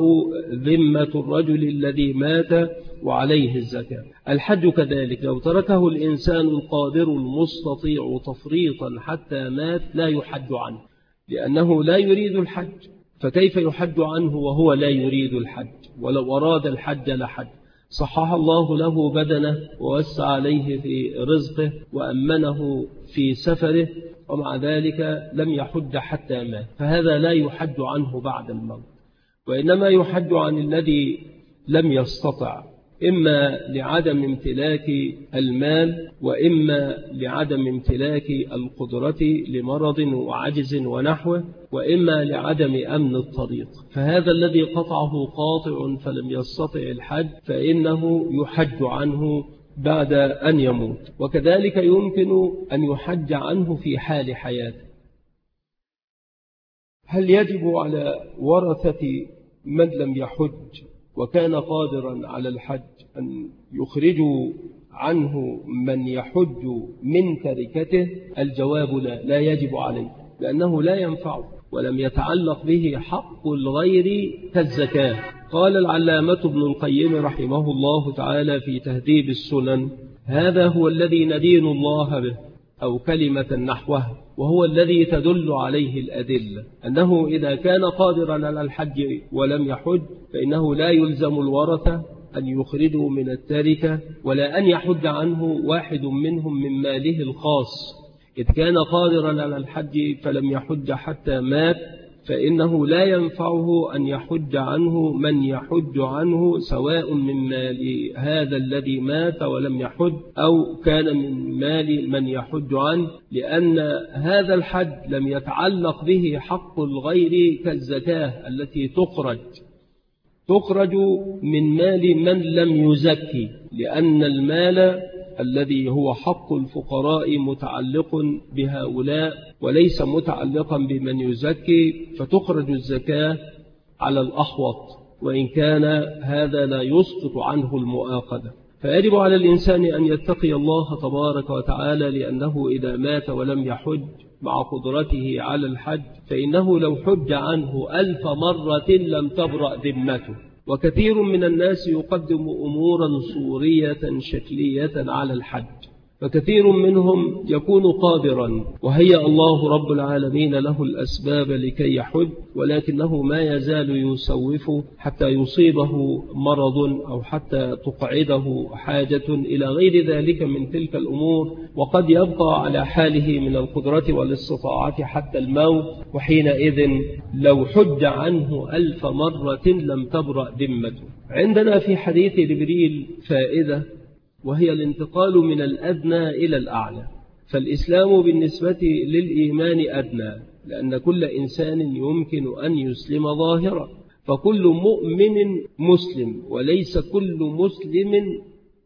ذمة الرجل الذي مات وعليه الزكاة. الحج كذلك، لو تركه الإنسان القادر المستطيع تفريطا حتى مات لا يحج عنه، لأنه لا يريد الحج، فكيف يحج عنه وهو لا يريد الحج؟ ولو أراد الحج لحج. صحح الله له بدنه ووسع عليه في رزقه وأمنه في سفره، ومع ذلك لم يحج حتى مات، فهذا لا يحج عنه بعد الموت، وإنما يحج عن الذي لم يستطع، إما لعدم امتلاك المال وإما لعدم امتلاك القدرة لمرض وعجز ونحوه، وإما لعدم أمن الطريق، فهذا الذي قطعه قاطع فلم يستطع الحج فإنه يحج عنه بعد أن يموت. وكذلك يمكن أن يحج عنه في حال حياته. هل يجب على ورثة من لم يحج وكان قادرا على الحج أن يخرجوا عنه من يحج من تركته؟ الجواب لا يجب عليه، لأنه لا ينفعه ولم يتعلق به حق الغير كالزكاة. قال العلامة ابن القيم رحمه الله تعالى في تهذيب السنن: هذا هو الذي ندين الله به، أو كلمة نحوه، وهو الذي تدل عليه الأدلة، أنه إذا كان قادرا على الحج ولم يحج فإنه لا يلزم الورثة أن يخرجوا من التركة ولا أن يحج عنه واحد منهم من ماله الخاص. إذ كان قادرا على الحج فلم يحج حتى مات فإنه لا ينفعه أن يحج عنه من يحج عنه، سواء من مال هذا الذي مات ولم يحج أو كان من مال من يحج عنه، لأن هذا الحج لم يتعلق به حق الغير كالزكاة التي تخرج من مال من لم يزكي، لأن المال الذي هو حق الفقراء متعلق بهؤلاء وليس متعلقا بمن يزكي، فتخرج الزكاة على الأحوط، وإن كان هذا لا يسقط عنه المؤاخذة. فيجب على الإنسان أن يتقي الله تبارك وتعالى، لأنه إذا مات ولم يحج مع قدرته على الحج فإنه لو حج عنه 1000 مرة لم تبرأ ذمته. وكثير من الناس يقدم أمورا صورية شكلية على الحج، فكثير منهم يكون قادرا وهيأ الله رب العالمين له الأسباب لكي يحج، ولكنه ما يزال يسوفه حتى يصيبه مرض أو حتى تقعده حاجة إلى غير ذلك من تلك الأمور، وقد يبقى على حاله من القدرة والاستطاعة حتى الموت، وحينئذ لو حج عنه 1000 مرة لم تبرأ ذمته. عندنا في حديث جبريل فائدة، وهي الانتقال من الأدنى إلى الأعلى. فالإسلام بالنسبة للإيمان أدنى، لأن كل إنسان يمكن أن يسلم ظاهرا، فكل مؤمن مسلم وليس كل مسلم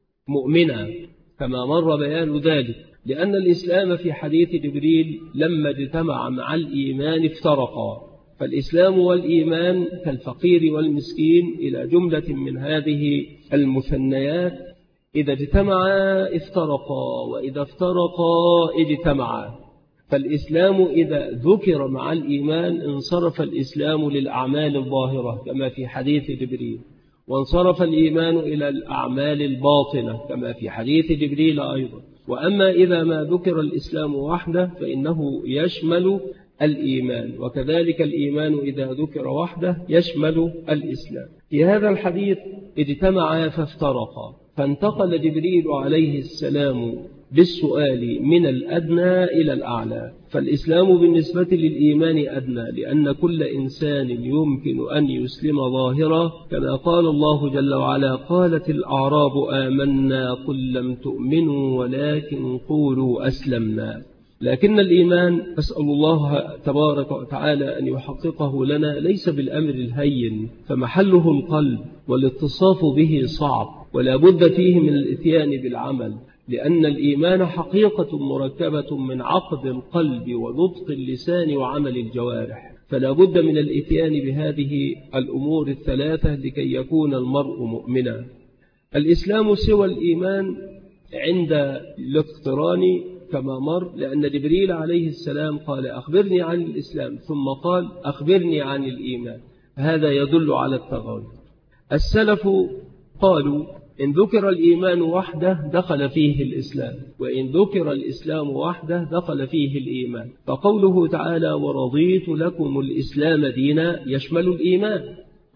مؤمنا، كما مر بيان ذلك، لأن الإسلام في حديث جبريل لما اجتمع مع الإيمان افترقا، فالإسلام والإيمان كالفقير والمسكين إلى جملة من هذه المثنيات، إذا اجتمعا افترقا وإذا افترقا اجتمعا. فالإسلام إذا ذكر مع الإيمان انصرف الإسلام للأعمال الظاهرة كما في حديث جبريل، وانصرف الإيمان إلى الأعمال الباطنة كما في حديث جبريل أيضا. وأما إذا ما ذكر الإسلام وحده فإنه يشمل الإيمان، وكذلك الإيمان إذا ذكر وحده يشمل الإسلام. في هذا الحديث اجتمعا فافترقا، فانتقل جبريل عليه السلام بالسؤال من الأدنى إلى الأعلى. فالإسلام بالنسبة للإيمان أدنى، لأن كل إنسان يمكن أن يسلم ظاهرا، كما قال الله جل وعلا: قالت الأعراب آمنا قل لم تؤمنوا ولكن قولوا أسلمنا. لكن الإيمان أسأل الله تبارك وتعالى أن يحققه لنا ليس بالأمر الهين، فمحله القلب والاتصاف به صعب، ولا بد فيه من الإتيان بالعمل، لأن الإيمان حقيقة مركبة من عقد القلب ونطق اللسان وعمل الجوارح، فلا بد من الإتيان بهذه الأمور الثلاثة لكي يكون المرء مؤمنا. الإسلام سوى الإيمان عند الاقتران كما مر، لأن جبريل عليه السلام قال: أخبرني عن الإسلام، ثم قال: أخبرني عن الإيمان. هذا يدل على التغاير. السلف قالوا: إن ذكر الإيمان وحده دخل فيه الإسلام، وإن ذكر الإسلام وحده دخل فيه الإيمان. فقوله تعالى: ورضيت لكم الإسلام دينا يشمل الإيمان،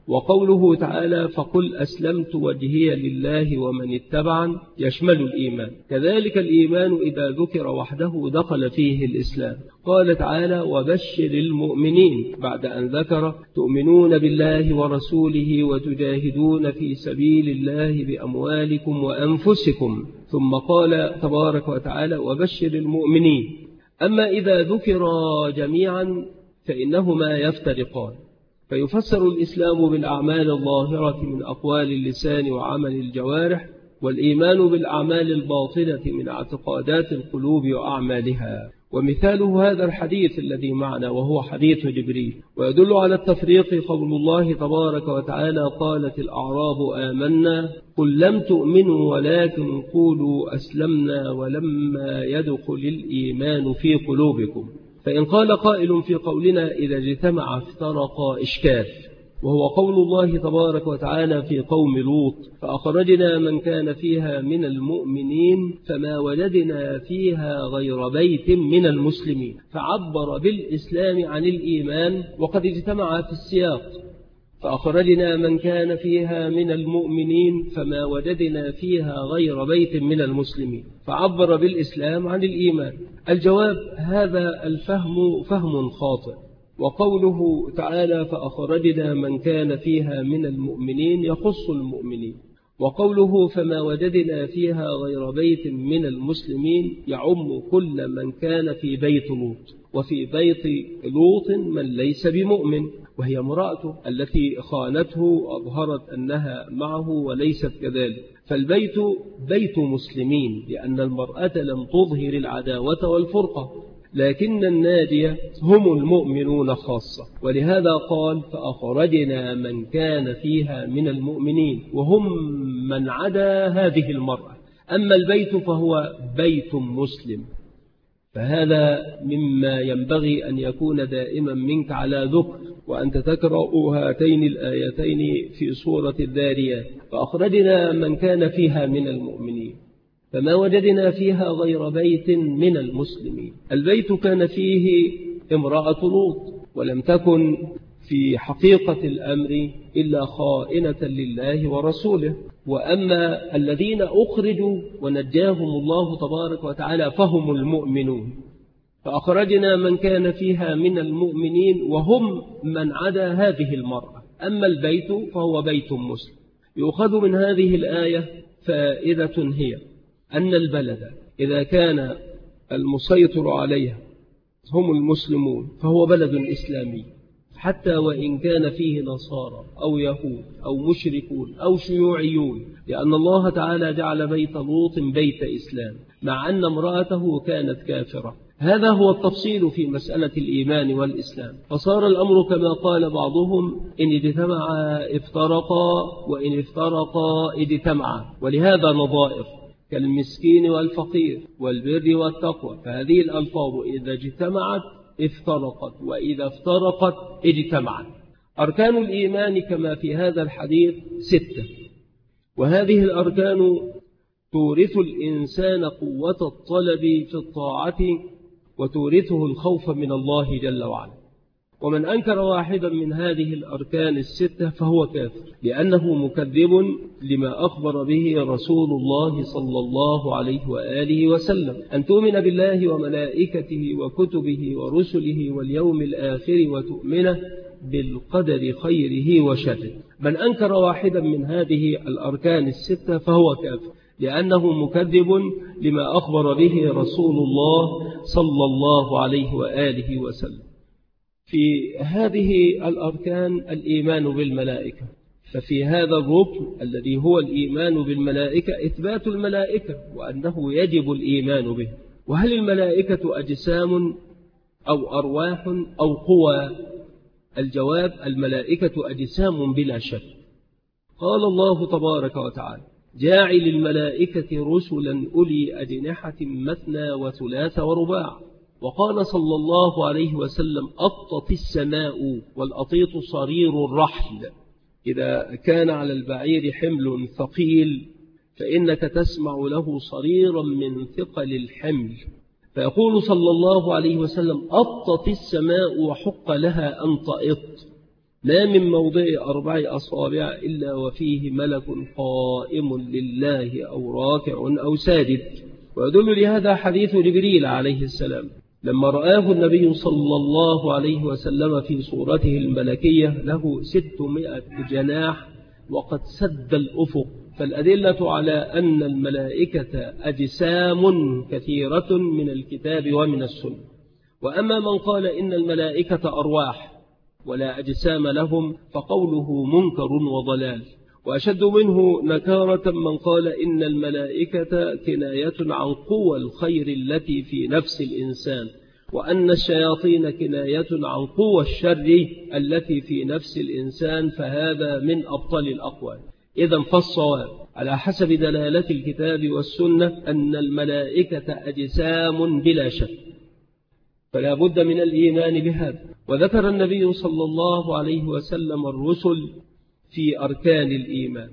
وقوله تعالى فقل أسلمت وجهي لله ومن اتبعن يشمل الإيمان. كذلك الإيمان إذا ذكر وحده دخل فيه الإسلام. قال تعالى وبشر المؤمنين بعد أن ذكر تؤمنون بالله ورسوله وتجاهدون في سبيل الله بأموالكم وأنفسكم، ثم قال تبارك وتعالى وبشر المؤمنين. أما إذا ذكر جميعا فإنهما يفترقان، فيفسر الإسلام بالأعمال الظاهرة من أقوال اللسان وعمل الجوارح، والإيمان بالأعمال الباطنة من اعتقادات القلوب وأعمالها. ومثاله هذا الحديث الذي معنا وهو حديث جبريل. ويدل على التفريق قول الله تبارك وتعالى قالت الأعراب آمنا قل لم تؤمنوا ولكن قولوا أسلمنا ولما يدخل الإيمان في قلوبكم. فإن قال قائل في قولنا إذا اجتمع افترقا إشكال، وهو قول الله تبارك وتعالى في قوم لوط فأخرجنا من كان فيها من المؤمنين فما وجدنا فيها غير بيت من المسلمين، فعبر بالإسلام عن الإيمان وقد اجتمع في السياق. فأخرجنا من كان فيها من المؤمنين فما وجدنا فيها غير بيت من المسلمين، فعبر بالإسلام عن الإيمان. الجواب هذا الفهم فهم خاطئ. وقوله تعالى فأخرجنا من كان فيها من المؤمنين يخص المؤمنين، وقوله فما وجدنا فيها غير بيت من المسلمين يعم كل من كان في بيت لوط، وفي بيت لوط من ليس بمؤمن وهي امرأته التي خانته وأظهرت أنها معه وليست كذلك. فالبيت بيت مسلمين لأن المرأة لم تظهر العداوة والفرقة، لكن الناجية هم المؤمنون خاصة. ولهذا قال فأخرجنا من كان فيها من المؤمنين وهم من عدا هذه المرأة. أما البيت فهو بيت مسلم، فهذا مما ينبغي أن يكون دائما منك على ذكر، وأنت تقرأ هاتين الآيتين في سورة الذاريات فأخرجنا من كان فيها من المؤمنين فما وجدنا فيها غير بيت من المسلمين. البيت كان فيه امرأة لوط، ولم تكن في حقيقة الأمر إلا خائنة لله ورسوله. وأما الذين أخرجوا ونجاهم الله تبارك وتعالى فهم المؤمنون، فأخرجنا من كان فيها من المؤمنين وهم من عدا هذه المرأة. أما البيت فهو بيت مسلم. يؤخذ من هذه الآية فائدة هي أن البلد إذا كان المسيطر عليها هم المسلمون فهو بلد إسلامي، حتى وإن كان فيه نصارى أو يهود أو مشركون أو شيوعيون، لأن الله تعالى جعل بيت لوط بيت إسلام مع أن امرأته كانت كافرة. هذا هو التفصيل في مسألة الإيمان والإسلام. فصار الأمر كما قال بعضهم إن اجتمعا افترقا وإن افترقا اجتمعا، ولهذا نظائر كالمسكين والفقير والبر والتقوى، فهذه الألفاظ إذا اجتمعت افترقت وإذا افترقت اجتمعت. أركان الإيمان كما في هذا الحديث 6، وهذه الأركان تورث الإنسان قوة الطلب في الطاعة وتورثه الخوف من الله جل وعلا. ومن أنكر واحدا من هذه الأركان 6 فهو كافر، لأنه مكذب لما أخبر به رسول الله صلى الله عليه وآله وسلم أن تؤمن بالله وملائكته وكتبه ورسله واليوم الآخر وتؤمن بالقدر خيره وشره. من أنكر واحدا من هذه الأركان 6 فهو كافر، لأنه مكذب لما أخبر به رسول الله صلى الله عليه وآله وسلم. في هذه الأركان الإيمان بالملائكة، ففي هذا الركن الذي هو الإيمان بالملائكة إثبات الملائكة وأنه يجب الإيمان به. وهل الملائكة أجسام أو أرواح أو قوى؟ الجواب الملائكة أجسام بلا شك. قال الله تبارك وتعالى جاعل الملائكة رسلا أولي أجنحة مثنى وثلاث ورباع. وقال صلى الله عليه وسلم أطت السماء، والأطيط صرير الرحل. إذا كان على البعير حمل ثقيل فإنك تسمع له صريرا من ثقل الحمل. فيقول صلى الله عليه وسلم أطت السماء وحق لها أن تأط. ما من موضع 4 أصابع إلا وفيه ملك قائم لله أو راكع أو ساجد. ويدل لهذا حديث جبريل عليه السلام لما رآه النبي صلى الله عليه وسلم في صورته الملكية له 600 جناح وقد سد الأفق. فالأدلة على أن الملائكة أجسام كثيرة من الكتاب ومن السنة. وأما من قال إن الملائكة أرواح ولا أجسام لهم فقوله منكر وضلال. وأشد منه نكارة من قال إن الملائكة كناية عن قوى الخير التي في نفس الإنسان، وأن الشياطين كناية عن قوى الشر التي في نفس الإنسان، فهذا من أبطل الأقوال. إذن فالصواب على حسب دلالة الكتاب والسنة أن الملائكة أجسام بلا شك، فلا بد من الإيمان بهذا. وذكر النبي صلى الله عليه وسلم الرسل في أركان الإيمان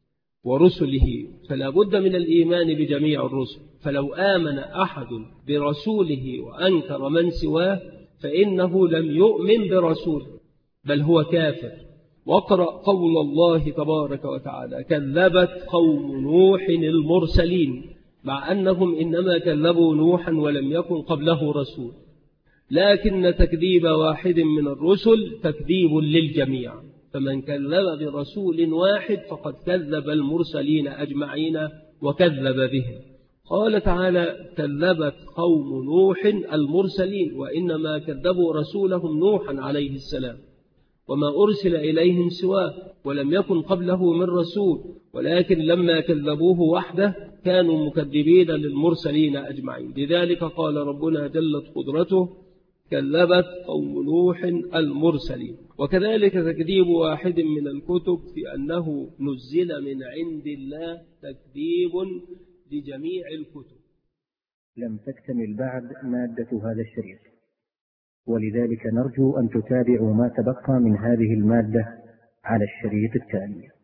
ورسله، فلا بد من الإيمان بجميع الرسل. فلو آمن أحد برسوله وأنكر من سواه فإنه لم يؤمن برسوله بل هو كافر. واقرأ قول الله تبارك وتعالى: كذبت قوم نوح المرسلين، مع أنهم إنما كذبوا نوحا ولم يكن قبله رسول، لكن تكذيب واحد من الرسل تكذيب للجميع، فمن كذب برسول واحد فقد كذب المرسلين أجمعين وكذب بهم. قال تعالى: كذبت قوم نوح المرسلين، وإنما كذبوا رسولهم نوحا عليه السلام وما أرسل إليهم سواه، ولم يكن قبله من رسول، ولكن لما كذبوه وحده كانوا مكذبين للمرسلين أجمعين. لذلك قال ربنا جلت قدرته: كذبت قوم نوح المرسلين. وكذلك تكذيب واحد من الكتب في أنه نزل من عند الله تكذيب لجميع الكتب. لم تكتمل بعد مادة هذا الشريط، ولذلك نرجو أن تتابعوا ما تبقى من هذه المادة على الشريط التالي.